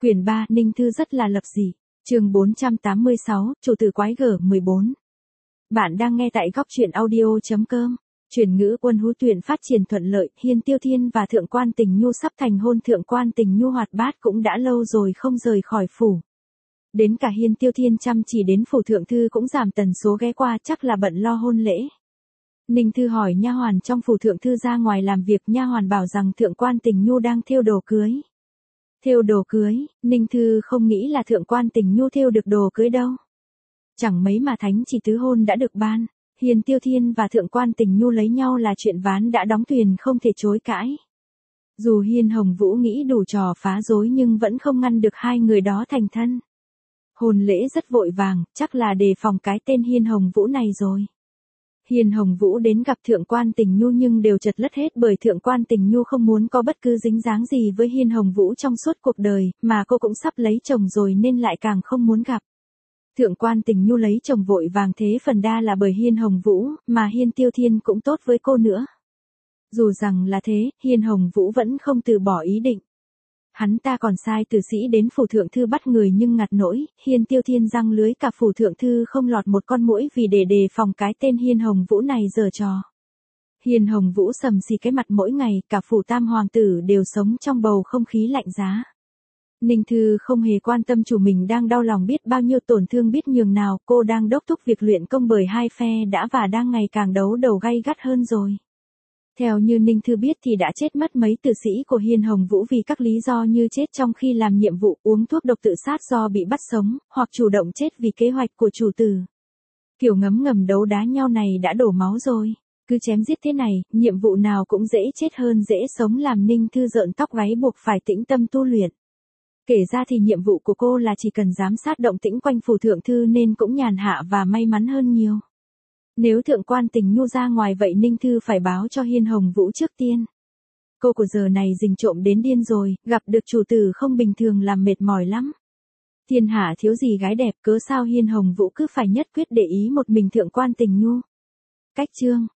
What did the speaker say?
Quyển 3, Ninh Thư rất là lập dị. Chương 486, Chủ tử quái gở 14. Bạn đang nghe tại góc truyện audio.com. Chuyển ngữ Quân Hú Tuyển phát triển thuận lợi, Hiên Tiêu Thiên và Thượng Quan Tình Nhu sắp thành hôn. Thượng Quan Tình Nhu hoạt bát cũng đã lâu rồi không rời khỏi phủ. Đến cả Hiên Tiêu Thiên chăm chỉ đến phủ thượng thư cũng giảm tần số ghé qua, chắc là bận lo hôn lễ. Ninh Thư hỏi nha hoàn trong phủ thượng thư ra ngoài làm việc, nha hoàn bảo rằng Thượng Quan Tình Nhu đang thêu đồ cưới. Thêu đồ cưới, Ninh Thư không nghĩ là Thượng Quan Tình Nhu thêu được đồ cưới đâu. Chẳng mấy mà thánh chỉ tứ hôn đã được ban, Hiên Tiêu Thiên và Thượng Quan Tình Nhu lấy nhau là chuyện ván đã đóng thuyền không thể chối cãi. Dù Hiên Hồng Vũ nghĩ đủ trò phá rối nhưng vẫn không ngăn được hai người đó thành thân. Hôn lễ rất vội vàng, chắc là đề phòng cái tên Hiên Hồng Vũ này rồi. Hiên Hồng Vũ đến gặp Thượng Quan Tình Nhu nhưng đều chật lất hết bởi Thượng Quan Tình Nhu không muốn có bất cứ dính dáng gì với Hiên Hồng Vũ trong suốt cuộc đời, mà cô cũng sắp lấy chồng rồi nên lại càng không muốn gặp. Thượng Quan Tình Nhu lấy chồng vội vàng thế phần đa là bởi Hiên Hồng Vũ, mà Hiên Tiêu Thiên cũng tốt với cô nữa. Dù rằng là thế, Hiên Hồng Vũ vẫn không từ bỏ ý định. Hắn ta còn sai tử sĩ đến phủ thượng thư bắt người nhưng ngặt nỗi, Hiên Tiêu Thiên răng lưới cả phủ thượng thư không lọt một con muỗi vì để đề phòng cái tên Hiên Hồng Vũ này giở trò. Hiên Hồng Vũ sầm xì cái mặt mỗi ngày, cả phủ tam hoàng tử đều sống trong bầu không khí lạnh giá. Ninh Thư không hề quan tâm chủ mình đang đau lòng biết bao nhiêu tổn thương biết nhường nào, cô đang đốc thúc việc luyện công bởi hai phe đã và đang ngày càng đấu đầu gay gắt hơn rồi. Theo như Ninh Thư biết thì đã chết mất mấy tử sĩ của Hiên Hồng Vũ vì các lý do như chết trong khi làm nhiệm vụ, uống thuốc độc tự sát do bị bắt sống, hoặc chủ động chết vì kế hoạch của chủ tử. Kiểu ngấm ngầm đấu đá nhau này đã đổ máu rồi. Cứ chém giết thế này, nhiệm vụ nào cũng dễ chết hơn dễ sống làm Ninh Thư rợn tóc gáy buộc phải tĩnh tâm tu luyện. Kể ra thì nhiệm vụ của cô là chỉ cần giám sát động tĩnh quanh phủ thượng thư nên cũng nhàn hạ và may mắn hơn nhiều. Nếu Thượng Quan Tình Nhu ra ngoài vậy Ninh Thư phải báo cho Hiên Hồng Vũ trước tiên. Cô của giờ này rình trộm đến điên rồi, gặp được chủ tử không bình thường làm mệt mỏi lắm. Thiên hạ thiếu gì gái đẹp, cớ sao Hiên Hồng Vũ cứ phải nhất quyết để ý một mình Thượng Quan Tình Nhu. Cách chương